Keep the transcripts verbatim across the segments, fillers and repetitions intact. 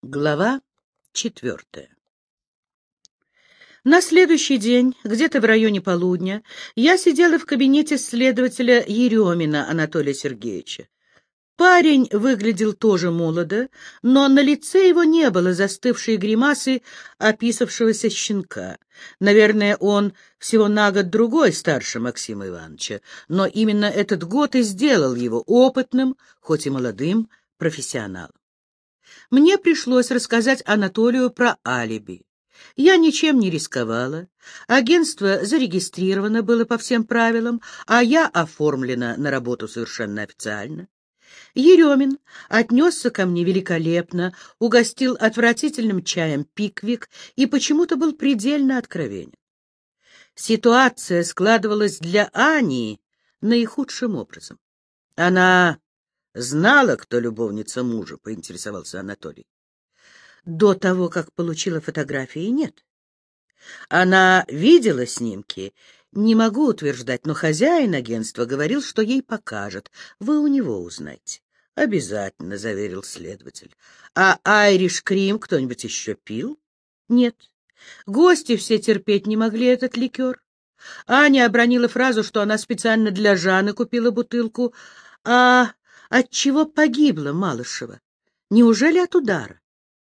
Глава четвертая. На следующий день, где-то в районе полудня, я сидела в кабинете следователя Еремина Анатолия Сергеевича. Парень выглядел тоже молодо, но на лице его не было застывшей гримасы описавшегося щенка. Наверное, он всего на год-другой старше Максима Ивановича, но именно этот год и сделал его опытным, хоть и молодым, профессионалом. Мне пришлось рассказать Анатолию про алиби. Я ничем не рисковала. Агентство зарегистрировано было по всем правилам, а я оформлена на работу совершенно официально. Еремин отнесся ко мне великолепно, угостил отвратительным чаем пиквик и почему-то был предельно откровенен. Ситуация складывалась для Ани наихудшим образом. Она знала, кто любовница мужа, поинтересовался Анатолий. До того, как получила фотографии, нет. Она видела снимки, не могу утверждать, но хозяин агентства говорил, что ей покажет. Вы у него узнаете. Обязательно, заверил следователь. А Айриш Крим кто-нибудь еще пил? Нет. Гости все терпеть не могли этот ликер. Аня обронила фразу, что она специально для Жаны купила бутылку. А от чего погибла Малышева? Неужели от удара?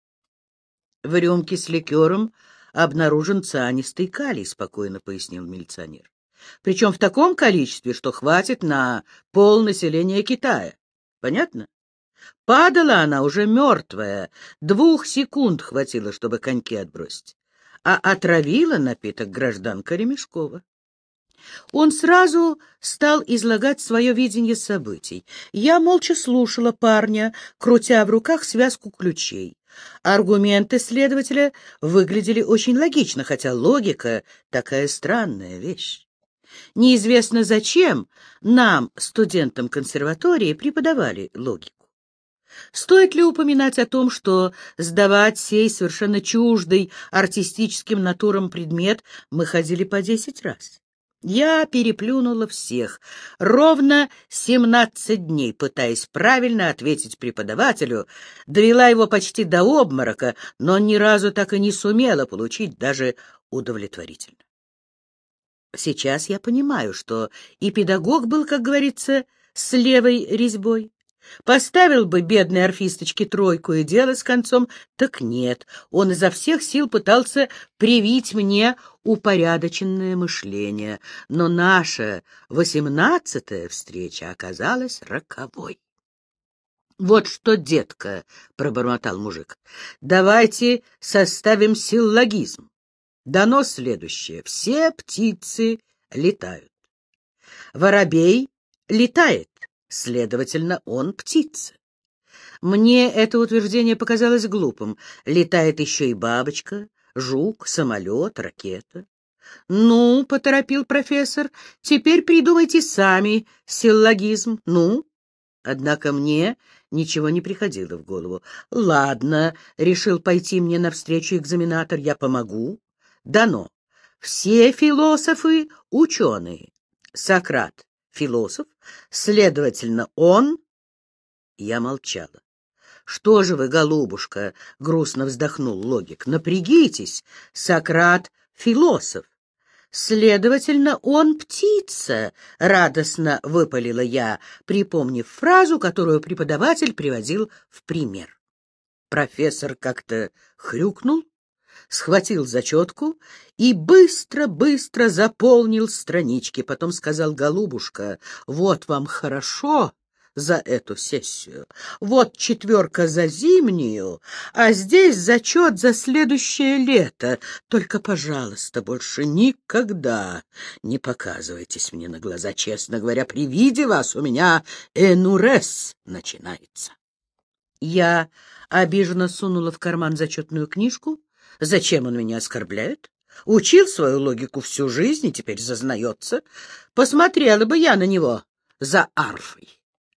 В рюмке с ликером обнаружен цианистый калий, спокойно пояснил милиционер. Причем в таком количестве, что хватит на полнаселения Китая. Понятно? Падала она уже мертвая, двух секунд хватило, чтобы коньки отбросить. А отравила напиток гражданка Ремешкова. Он сразу стал излагать свое видение событий. Я молча слушала парня, крутя в руках связку ключей. Аргументы следователя выглядели очень логично, хотя логика — такая странная вещь. Неизвестно зачем нам, студентам консерватории, преподавали логику. Стоит ли упоминать о том, что сдавать сей совершенно чуждый артистическим натурам предмет мы ходили по десять раз? Я переплюнула всех, ровно семнадцать дней, пытаясь правильно ответить преподавателю, довела его почти до обморока, но ни разу так и не сумела получить даже удовлетворительно. Сейчас я понимаю, что и педагог был, как говорится, с левой резьбой. Поставил бы бедной орфисточке тройку и дело с концом, так нет, он изо всех сил пытался привить мне упорядоченное мышление, но наша восемнадцатая встреча оказалась роковой. — Вот что, детка, — пробормотал мужик, — давайте составим силлогизм. Дано следующее: все птицы летают. Воробей летает. Следовательно, он птица. Мне это утверждение показалось глупым. Летает еще и бабочка, жук, самолет, ракета. — Ну, — поторопил профессор, — теперь придумайте сами силлогизм. Ну? Однако мне ничего не приходило в голову. — Ладно, — решил пойти мне навстречу экзаменатор, — я помогу. Дано. Все философы — ученые. Сократ — философ, следовательно, он... Я молчала. — Что же вы, голубушка, — грустно вздохнул логик, — напрягитесь. Сократ — философ. Следовательно, он птица, — радостно выпалила я, припомнив фразу, которую преподаватель приводил в пример. Профессор как-то хрюкнул, схватил зачетку и быстро-быстро заполнил странички. Потом сказал: — Голубушка, вот вам хорошо за эту сессию, вот четверка за зимнюю, а здесь зачет за следующее лето. Только, пожалуйста, больше никогда не показывайтесь мне на глаза. Честно говоря, при виде вас у меня энурез начинается. Я обиженно сунула в карман зачетную книжку. Зачем он меня оскорбляет? Учил свою логику всю жизнь и теперь зазнается. Посмотрела бы я на него за арфой.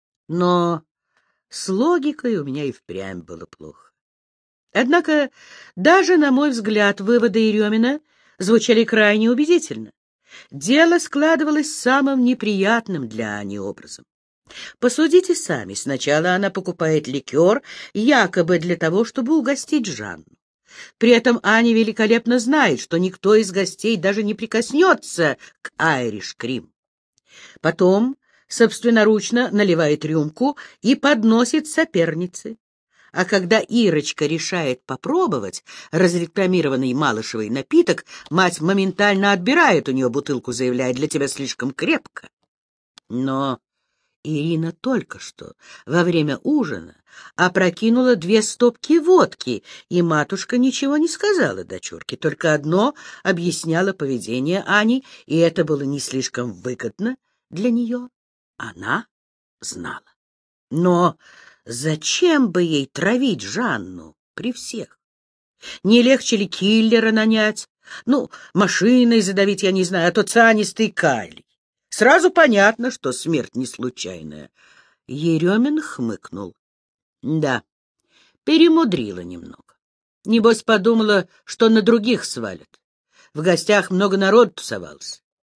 Но с логикой у меня и впрямь было плохо. Однако, даже, на мой взгляд, выводы Еремина звучали крайне убедительно. Дело складывалось самым неприятным для Ани образом. Посудите сами. Сначала она покупает ликер, якобы для того, чтобы угостить Жанну. При этом Аня великолепно знает, что никто из гостей даже не прикоснется к Айриш Крим. Потом собственноручно наливает рюмку и подносит сопернице. А когда Ирочка решает попробовать разрекламированный Малышевый напиток, мать моментально отбирает у нее бутылку, заявляя: «Для тебя слишком крепко». Но Ирина только что во время ужина опрокинула две стопки водки, и матушка ничего не сказала дочурке, только одно объясняла поведение Ани, и это было не слишком выгодно для нее. Она знала. Но зачем бы ей травить Жанну при всех? Не легче ли киллера нанять? Ну, машиной задавить, я не знаю, а то цианистый калий. Сразу понятно, что смерть не случайная. Еремин хмыкнул. Да, перемудрила немного. Небось, подумала, что на других свалят. В гостях много народу тусовалось.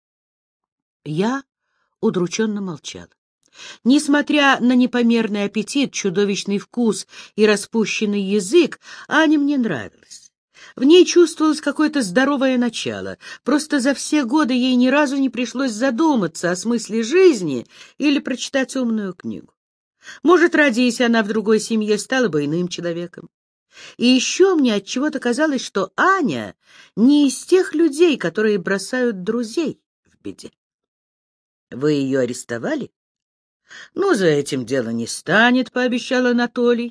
Я удрученно молчала. Несмотря на непомерный аппетит, чудовищный вкус и распущенный язык, Аня мне нравилась. В ней чувствовалось какое-то здоровое начало. Просто за все годы ей ни разу не пришлось задуматься о смысле жизни или прочитать умную книгу. Может, родись она в другой семье, стала бы иным человеком. И еще мне отчего-то казалось, что Аня не из тех людей, которые бросают друзей в беде. Вы ее арестовали? Ну, за этим дело не станет, — пообещал Анатолий.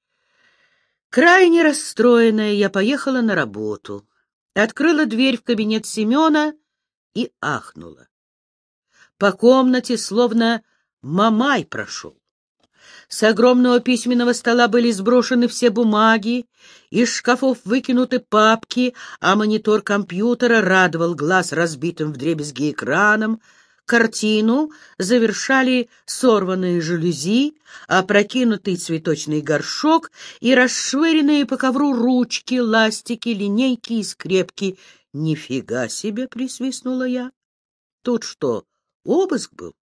Крайне расстроенная, я поехала на работу, открыла дверь в кабинет Семена и ахнула. По комнате словно Мамай прошел. С огромного письменного стола были сброшены все бумаги, из шкафов выкинуты папки, а монитор компьютера радовал глаз разбитым вдребезги экраном. Картину завершали сорванные жалюзи, опрокинутый цветочный горшок и расшвыренные по ковру ручки, ластики, линейки и скрепки. «Нифига себе!» — присвистнула я. «Тут что, обыск был?»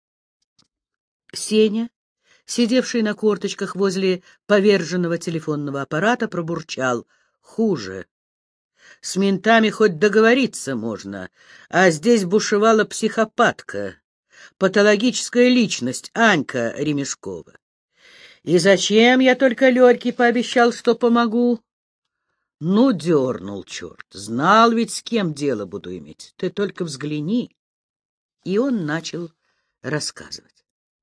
Сеня, сидевший на корточках возле поверженного телефонного аппарата, пробурчал: «Хуже. С ментами хоть договориться можно, а здесь бушевала психопатка, патологическая личность Анька Ремешкова. И зачем я только Лёрьке пообещал, что помогу? Ну, дернул черт, знал ведь, с кем дело буду иметь. Ты только взгляни». И он начал рассказывать.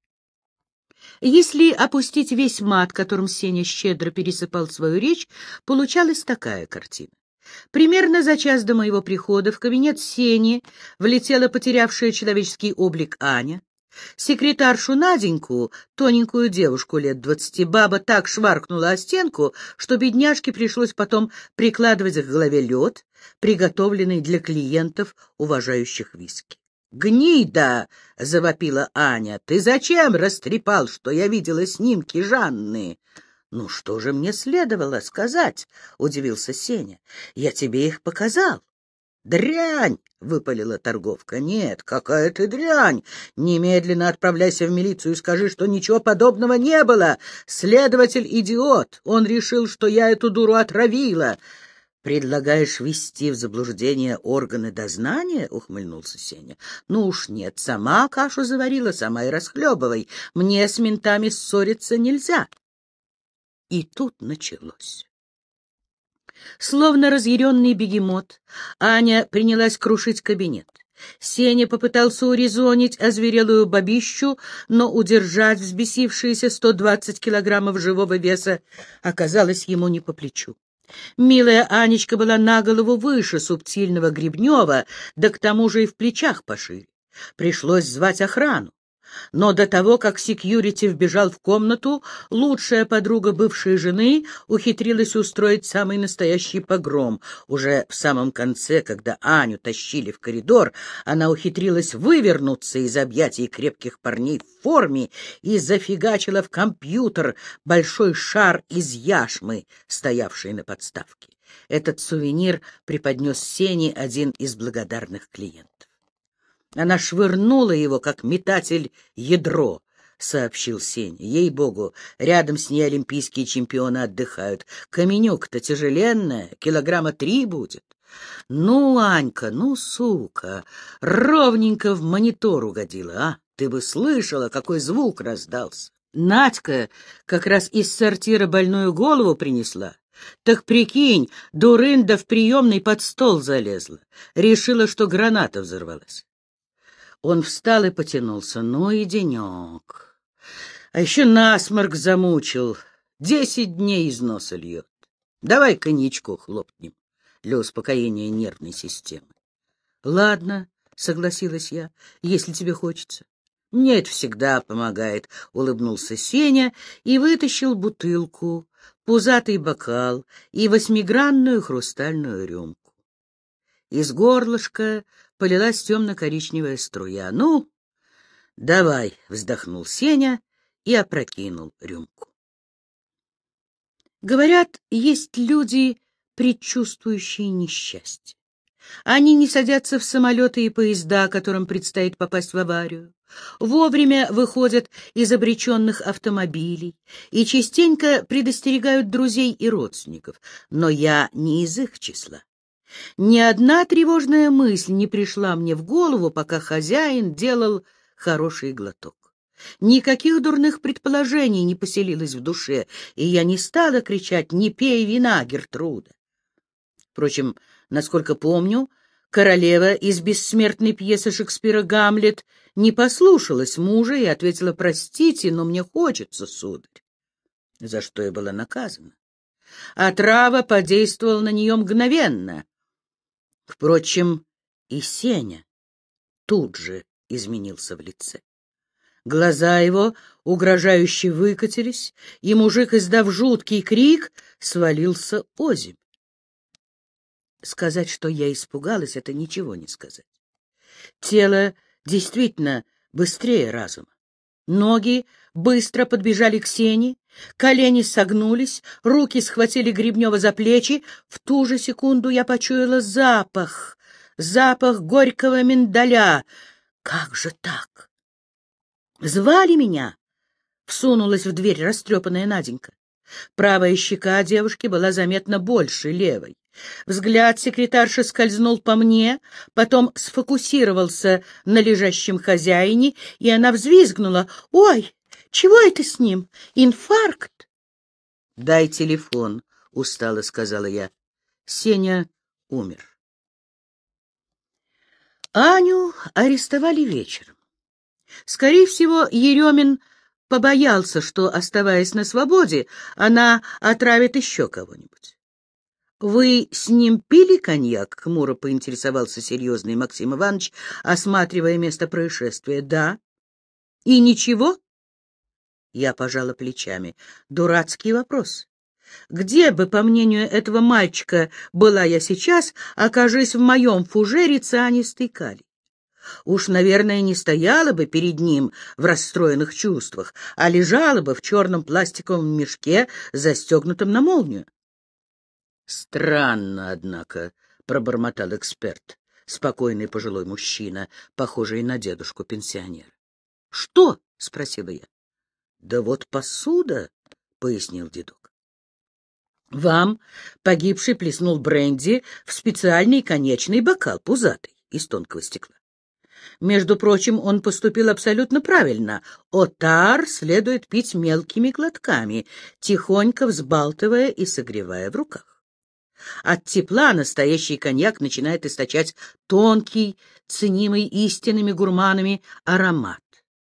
Если опустить весь мат, которым Сеня щедро пересыпал свою речь, получалась такая картина. Примерно за час до моего прихода в кабинет Сени влетела потерявшая человеческий облик Аня. Секретаршу Наденьку, тоненькую девушку лет двадцати, баба так шваркнула о стенку, что бедняжке пришлось потом прикладывать к голове лед, приготовленный для клиентов, уважающих виски. «Гнида!» — завопила Аня. «Ты зачем растрепал, что я видела снимки Жанны?» «Ну, что же мне следовало сказать?» — удивился Сеня. «Я тебе их показал». «Дрянь!» — выпалила торговка. «Нет, какая ты дрянь! Немедленно отправляйся в милицию и скажи, что ничего подобного не было. Следователь идиот. Он решил, что я эту дуру отравила». «Предлагаешь ввести в заблуждение органы дознания?» — ухмыльнулся Сеня. «Ну уж нет, сама кашу заварила, сама и расхлебывай. Мне с ментами ссориться нельзя». И тут началось. Словно разъяренный бегемот, Аня принялась крушить кабинет. Сеня попытался урезонить озверелую бабищу, но удержать взбесившиеся сто двадцать килограммов живого веса оказалось ему не по плечу. Милая Анечка была на голову выше субтильного Гребнева, да к тому же и в плечах пошире. Пришлось звать охрану. Но до того, как секьюрити вбежал в комнату, лучшая подруга бывшей жены ухитрилась устроить самый настоящий погром. Уже в самом конце, когда Аню тащили в коридор, она ухитрилась вывернуться из объятий крепких парней в форме и зафигачила в компьютер большой шар из яшмы, стоявший на подставке. Этот сувенир преподнес Сене один из благодарных клиентов. Она швырнула его, как метатель, ядро. — сообщил Сеня. — Ей-богу, рядом с ней олимпийские чемпионы отдыхают. Каменюка-то тяжеленная, килограмма три будет. Ну, Анька, ну, сука, ровненько в монитор угодила, а? Ты бы слышала, какой звук раздался. Надька как раз из сортира больную голову принесла. Так прикинь, дурында в приемной под стол залезла. Решила, что граната взорвалась. Он встал и потянулся. Ну и денек. А еще насморк замучил. Десять дней из носа льет. Давай коньячку хлопнем для успокоения нервной системы. — Ладно, — согласилась я, — если тебе хочется. — Мне это всегда помогает, — улыбнулся Сеня и вытащил бутылку, пузатый бокал и восьмигранную хрустальную рюмку. Из горлышка полилась темно-коричневая струя. — Ну, давай, — вздохнул Сеня и опрокинул рюмку. Говорят, есть люди, предчувствующие несчастье. Они не садятся в самолеты и поезда, которым предстоит попасть в аварию, вовремя выходят из обреченных автомобилей и частенько предостерегают друзей и родственников, но я не из их числа. Ни одна тревожная мысль не пришла мне в голову, пока хозяин делал хороший глоток. Никаких дурных предположений не поселилось в душе, и я не стала кричать «Не пей вина, Гертруда!». Впрочем, насколько помню, королева из бессмертной пьесы Шекспира «Гамлет» не послушалась мужа и ответила: «Простите, но мне хочется, сударь», за что и была наказана. Отрава подействовала на нее мгновенно. Впрочем, и Сеня тут же изменился в лице. Глаза его угрожающе выкатились, и мужик, издав жуткий крик, свалился озимь. Сказать, что я испугалась, — это ничего не сказать. Тело действительно быстрее разума. Ноги быстро подбежали к Сене, колени согнулись, руки схватили Гребнева за плечи. В ту же секунду я почуяла запах, запах горького миндаля. Как же так? Звали меня? Всунулась в дверь растрепанная Наденька. Правая щека девушки была заметно больше левой. Взгляд секретарши скользнул по мне, потом сфокусировался на лежащем хозяине, и она взвизгнула. «Ой, чего это с ним? Инфаркт?» «Дай телефон», — устало сказала я. Сеня умер. Аню арестовали вечером. Скорее всего, Еремин побоялся, что, оставаясь на свободе, она отравит еще кого-нибудь. — Вы с ним пили коньяк? — хмуро поинтересовался серьезный Максим Иванович, осматривая место происшествия. — Да. — И ничего? Я пожала плечами. Дурацкий вопрос. Где бы, по мнению этого мальчика, была я сейчас, окажись в моем фужере цианистый калий? Уж, наверное, не стояла бы перед ним в расстроенных чувствах, а лежала бы в черном пластиковом мешке, застегнутом на молнию. — Странно, однако, — пробормотал эксперт, спокойный пожилой мужчина, похожий на дедушку-пенсионера. — Что? — спросила я. — Да вот посуда, — пояснил дедок. — Вам погибший плеснул бренди в специальный конечный бокал, пузатый, из тонкого стекла. Между прочим, он поступил абсолютно правильно. Отар следует пить мелкими глотками, тихонько взбалтывая и согревая в руках. От тепла настоящий коньяк начинает источать тонкий, ценимый истинными гурманами аромат.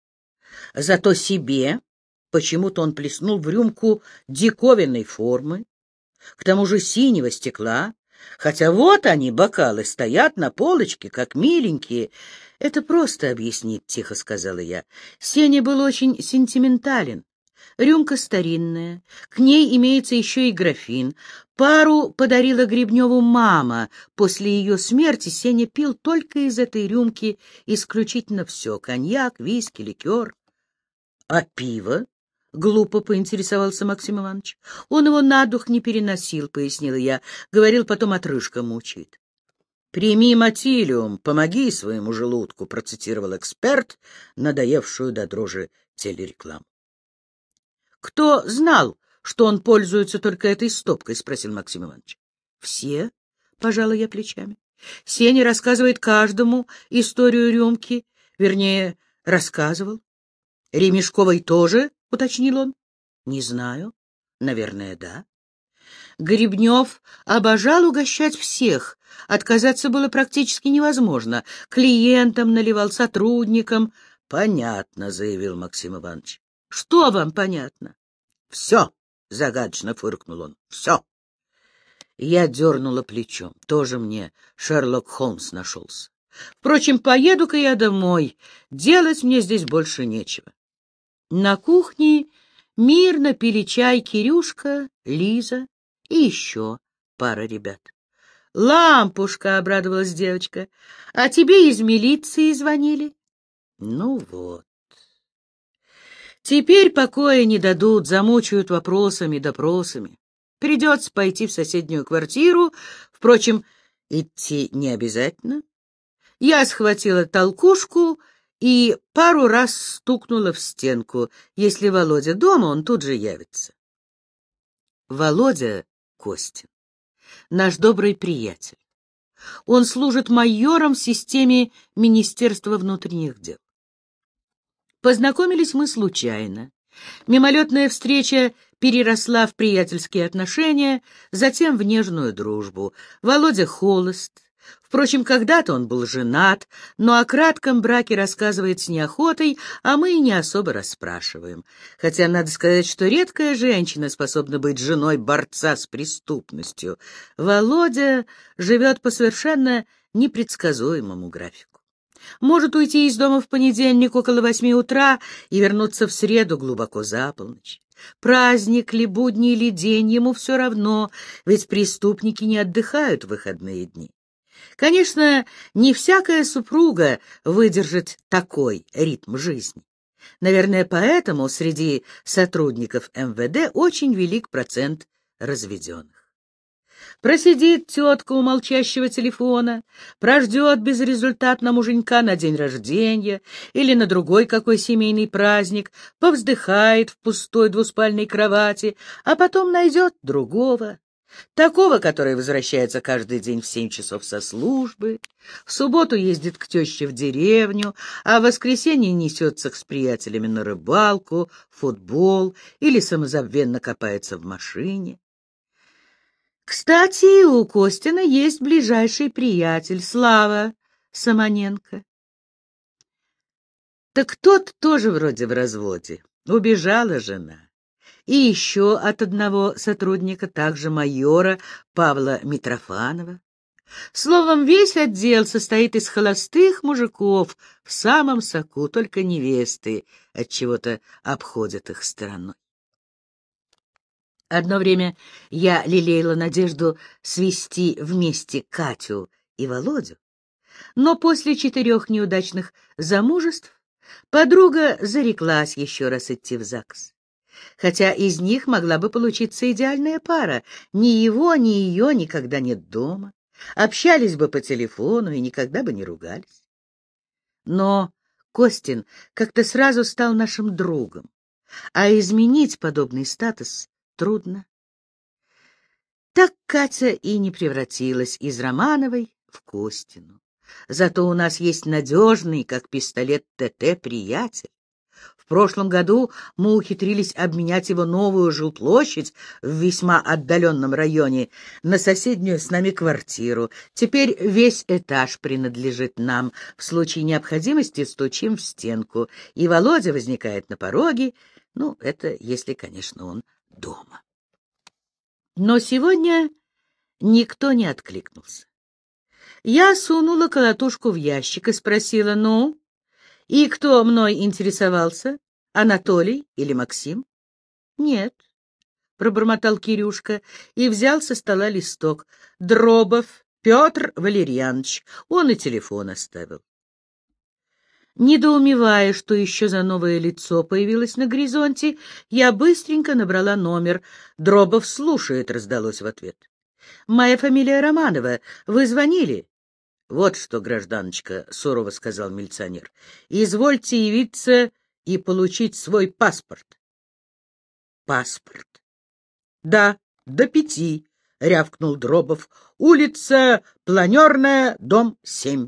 Зато себе почему-то он плеснул в рюмку диковинной формы, к тому же синего стекла, хотя вот они, бокалы, стоят на полочке, как миленькие. — Это просто объяснить, — тихо сказала я. Сеня был очень сентиментален. Рюмка старинная, к ней имеется еще и графин. Пару подарила Гребневу мама. После ее смерти Сеня пил только из этой рюмки исключительно все — коньяк, виски, ликер. — А пиво? — глупо поинтересовался Максим Иванович. — Он его на дух не переносил, — пояснила я. Говорил, потом отрыжка мучает. — «Прими мотилиум, помоги своему желудку», — процитировал эксперт, надоевшую до дрожи телерекламу. — Кто знал, что он пользуется только этой стопкой? — спросил Максим Иванович. — Все, — пожала я плечами. Сеня рассказывает каждому историю рюмки, вернее, рассказывал. — Ремешковой тоже, — уточнил он. — Не знаю. Наверное, да. Гребнев обожал угощать всех. Отказаться было практически невозможно. Клиентам наливал, сотрудникам. — Понятно, — заявил Максим Иванович. — Что вам понятно? — Все, — загадочно фыркнул он. — Все. Я дернула плечом. Тоже мне Шерлок Холмс нашелся. Впрочем, поеду-ка я домой. Делать мне здесь больше нечего. На кухне мирно пили чай Кирюшка, Лиза и еще пара ребят. «Лампушка!» — обрадовалась девочка. «А тебе из милиции звонили?» «Ну вот. Теперь покоя не дадут, замучают вопросами, допросами. Придется пойти в соседнюю квартиру. Впрочем, идти не обязательно. Я схватила толкушку и пару раз стукнула в стенку. Если Володя дома, он тут же явится. Володя Костин, наш добрый приятель. Он служит майором в системе Министерства внутренних дел. Познакомились мы случайно. Мимолетная встреча переросла в приятельские отношения, затем в нежную дружбу. Володя холост. Впрочем, когда-то он был женат, но о кратком браке рассказывает с неохотой, а мы и не особо расспрашиваем. Хотя надо сказать, что редкая женщина способна быть женой борца с преступностью. Володя живет по совершенно непредсказуемому графику. Может уйти из дома в понедельник около восьми утра и вернуться в среду глубоко за полночь. Праздник ли, будний ли день, ему все равно, ведь преступники не отдыхают в выходные дни. Конечно, не всякая супруга выдержит такой ритм жизни. Наверное, поэтому среди сотрудников эм вэ дэ очень велик процент разведенных. Просидит тетка у молчащего телефона, прождет безрезультатно муженька на день рождения или на другой какой семейный праздник, повздыхает в пустой двуспальной кровати, а потом найдет другого. Такого, который возвращается каждый день в семь часов со службы, в субботу ездит к теще в деревню, а в воскресенье несется с приятелями на рыбалку, футбол или самозабвенно копается в машине. Кстати, у Костина есть ближайший приятель, Слава Самоненко. Так тот тоже вроде в разводе. Убежала жена. И еще от одного сотрудника, также майора Павла Митрофанова. Словом, весь отдел состоит из холостых мужиков в самом соку, только невесты отчего-то обходят их стороной. Одно время я лелеяла надежду свести вместе Катю и Володю, но после четырех неудачных замужеств подруга зареклась еще раз идти в ЗАГС. Хотя из них могла бы получиться идеальная пара. Ни его, ни ее никогда нет дома. Общались бы по телефону и никогда бы не ругались. Но Костин как-то сразу стал нашим другом, а изменить подобный статус трудно. Так Катя и не превратилась из Романовой в Костину. Зато у нас есть надежный, как пистолет ТТ, приятель. В прошлом году мы ухитрились обменять его новую жилплощадь в весьма отдаленном районе на соседнюю с нами квартиру. Теперь весь этаж принадлежит нам. В случае необходимости стучим в стенку, и Володя возникает на пороге. Ну, это если, конечно, он дома. Но сегодня никто не откликнулся. Я сунула колотушку в ящик и спросила: «Ну, и кто мной интересовался? Анатолий или Максим?» «Нет», — пробормотал Кирюшка и взял со стола листок. «Дробов Петр Валерьянович». Он и телефон оставил. Недоумевая, что еще за новое лицо появилось на горизонте, я быстренько набрала номер. «Дробов слушает», — раздалось в ответ. «Моя фамилия Романова. Вы звонили?» «Вот что, гражданочка», — сурово сказал милиционер, — «извольте явиться и получить свой паспорт. Паспорт? Да, до пяти, — рявкнул Дробов. Улица Планерная, дом семь.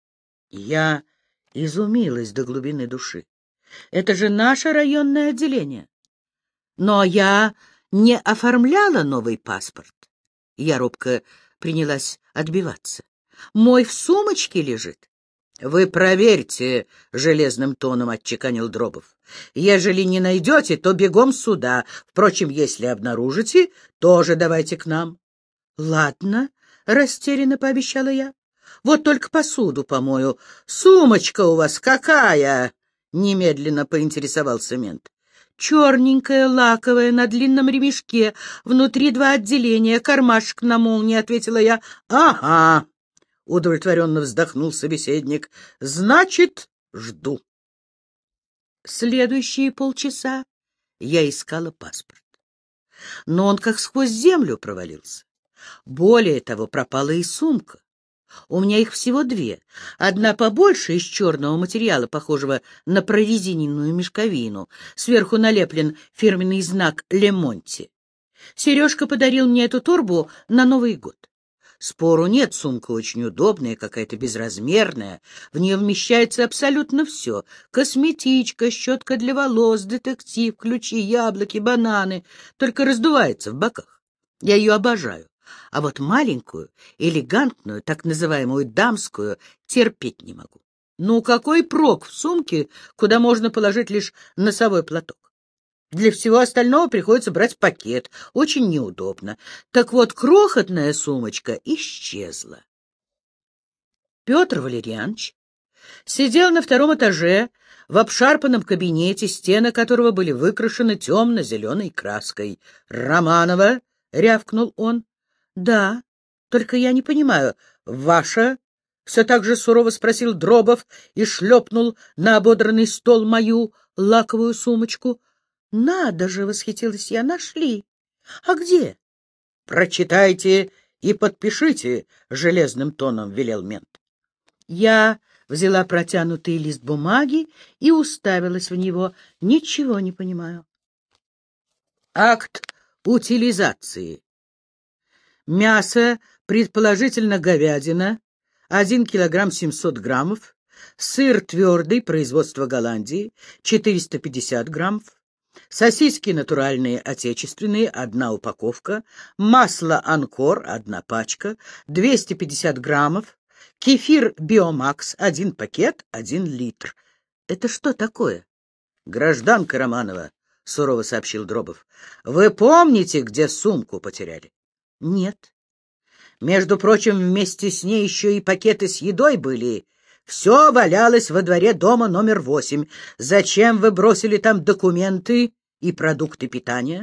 Я изумилась до глубины души. Это же наше районное отделение. Но я не оформляла новый паспорт. Я робко принялась отбиваться. Мой в сумочке лежит. — Вы проверьте, — железным тоном отчеканил Дробов. — Ежели не найдете, то бегом сюда. Впрочем, если обнаружите, тоже давайте к нам. — Ладно, — растерянно пообещала я. — Вот только посуду помою. Сумочка у вас какая? — немедленно поинтересовался мент. — Черненькая, лаковая, на длинном ремешке. Внутри два отделения, кармашек на молнии, — ответила я. — Ага. — удовлетворенно вздохнул собеседник. — Значит, жду. Следующие полчаса я искала паспорт. Но он как сквозь землю провалился. Более того, пропала и сумка. У меня их всего две. Одна побольше, из черного материала, похожего на прорезиненную мешковину. Сверху налеплен фирменный знак «Лемонти». Сережка подарил мне эту торбу на Новый год. Спору нет, сумка очень удобная, какая-то безразмерная. В нее вмещается абсолютно все. Косметичка, щетка для волос, детектив, ключи, яблоки, бананы. Только раздувается в боках. Я ее обожаю. А вот маленькую, элегантную, так называемую дамскую, терпеть не могу. Ну, какой прок в сумке, куда можно положить лишь носовой платок? Для всего остального приходится брать пакет. Очень неудобно. Так вот, крохотная сумочка исчезла. Петр Валерьянович сидел на втором этаже в обшарпанном кабинете, стены которого были выкрашены темно-зеленой краской. «Романова!» — рявкнул он. «Да, только я не понимаю. Ваша?» — все так же сурово спросил Дробов и шлепнул на ободранный стол мою лаковую сумочку. «Надо же!» — восхитилась я. «Нашли. А где?» «Прочитайте и подпишите», — железным тоном велел мент. Я взяла протянутый лист бумаги и уставилась в него. Ничего не понимаю. Акт утилизации. Мясо, предположительно говядина, один килограмм семьсот граммов, сыр твердый, производство Голландии, четыреста пятьдесят граммов, сосиски натуральные отечественные, одна упаковка, масло «Анкор», одна пачка, двести пятьдесят граммов, кефир «Биомакс», один пакет, один литр. Это что такое? Гражданка Романова, — сурово сообщил Дробов, — вы помните, где сумку потеряли? Нет. Между прочим, вместе с ней еще и пакеты с едой были. Все валялось во дворе дома номер восемь. Зачем вы бросили там документы и продукты питания?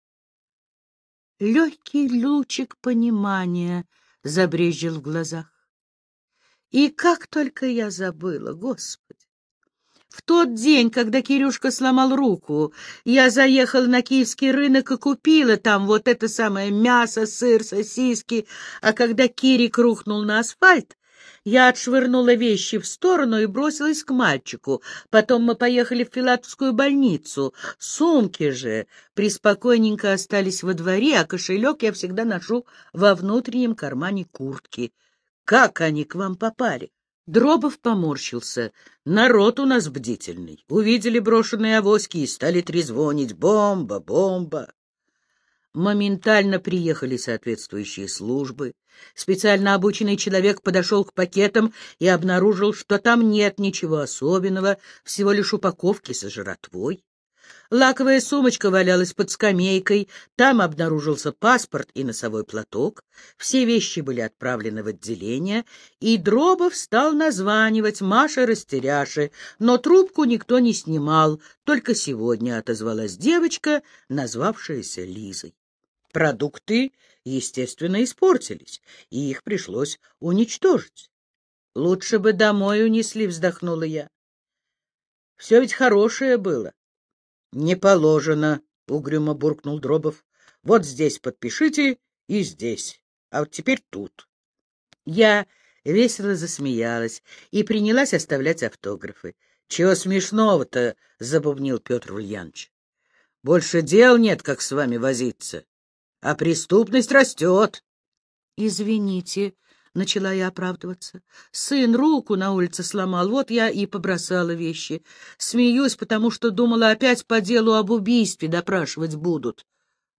Легкий лучик понимания забрезжил в глазах. И как только я забыла, Господи! В тот день, когда Кирюшка сломал руку, я заехала на киевский рынок и купила там вот это самое мясо, сыр, сосиски, а когда Кирик рухнул на асфальт, я отшвырнула вещи в сторону и бросилась к мальчику. Потом мы поехали в Филатовскую больницу. Сумки же преспокойненько остались во дворе, а кошелек я всегда ношу во внутреннем кармане куртки. Как они к вам попали? Дробов поморщился. Народ у нас бдительный. Увидели брошенные авоськи и стали трезвонить. Бомба, бомба. Моментально приехали соответствующие службы. Специально обученный человек подошел к пакетам и обнаружил, что там нет ничего особенного, всего лишь упаковки со жратвой. Лаковая сумочка валялась под скамейкой, там обнаружился паспорт и носовой платок. Все вещи были отправлены в отделение, и Дробов стал названивать Маше-растеряше, но трубку никто не снимал, только сегодня отозвалась девочка, назвавшаяся Лизой. Продукты, естественно, испортились, и их пришлось уничтожить. «Лучше бы домой унесли», — вздохнула я. «Все ведь хорошее было». «Не положено», — угрюмо буркнул Дробов. «Вот здесь подпишите и здесь, а вот теперь тут». Я весело засмеялась и принялась оставлять автографы. — Чего смешного-то? — забубнил Петр Ульянович. — Больше дел нет, как с вами возиться, а преступность растет. — Извините, — начала я оправдываться. Сын руку на улице сломал, вот я и побросала вещи. Смеюсь, потому что думала, опять по делу об убийстве допрашивать будут.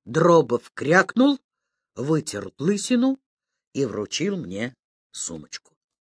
Дробов крякнул, вытер лысину и вручил мне сумочку.